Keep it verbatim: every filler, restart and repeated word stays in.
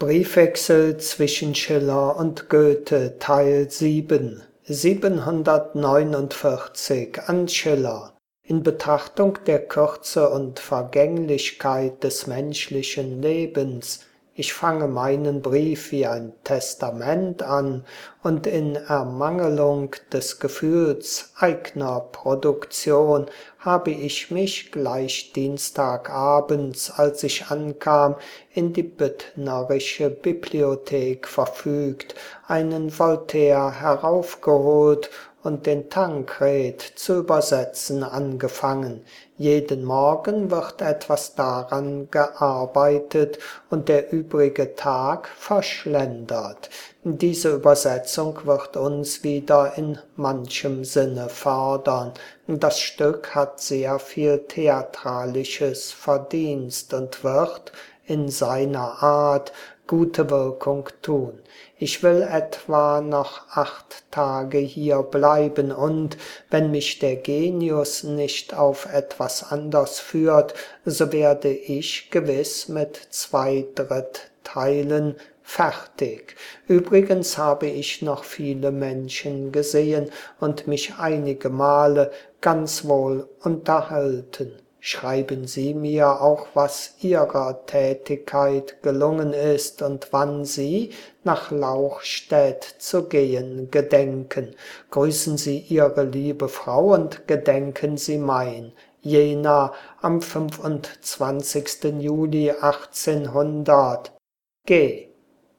Briefwechsel zwischen Schiller und Goethe Teil sieben siebenhundertneunundvierzig an Schiller. In Betrachtung der Kürze und Vergänglichkeit des menschlichen Lebens, ich fange meinen Brief wie ein Testament an, und in Ermangelung des Gefühls eigner Produktion habe ich mich gleich dienstagabends, als ich ankam, in die büttnerische Bibliothek verfügt, einen Voltaire heraufgeholt und den Tankred zu übersetzen angefangen. Jeden Morgen wird etwas daran gearbeitet und der übrige Tag verschlendert. Diese Übersetzung wird uns wieder in manchem Sinne fordern. Das Stück hat sehr viel theatralisches Verdienst und wird, in seiner Art, gute Wirkung tun. Ich will etwa noch acht Tage hier bleiben und, wenn mich der Genius nicht auf etwas anders führt, so werde ich gewiss mit zwei Drittteilen fertig. Übrigens habe ich noch viele Menschen gesehen und mich einige Male ganz wohl unterhalten. Schreiben Sie mir auch, was Ihrer Tätigkeit gelungen ist und wann Sie nach Lauchstädt zu gehen gedenken. Grüßen Sie Ihre liebe Frau und gedenken Sie mein. Jena am fünfundzwanzigsten Juli achtzehnhundert. G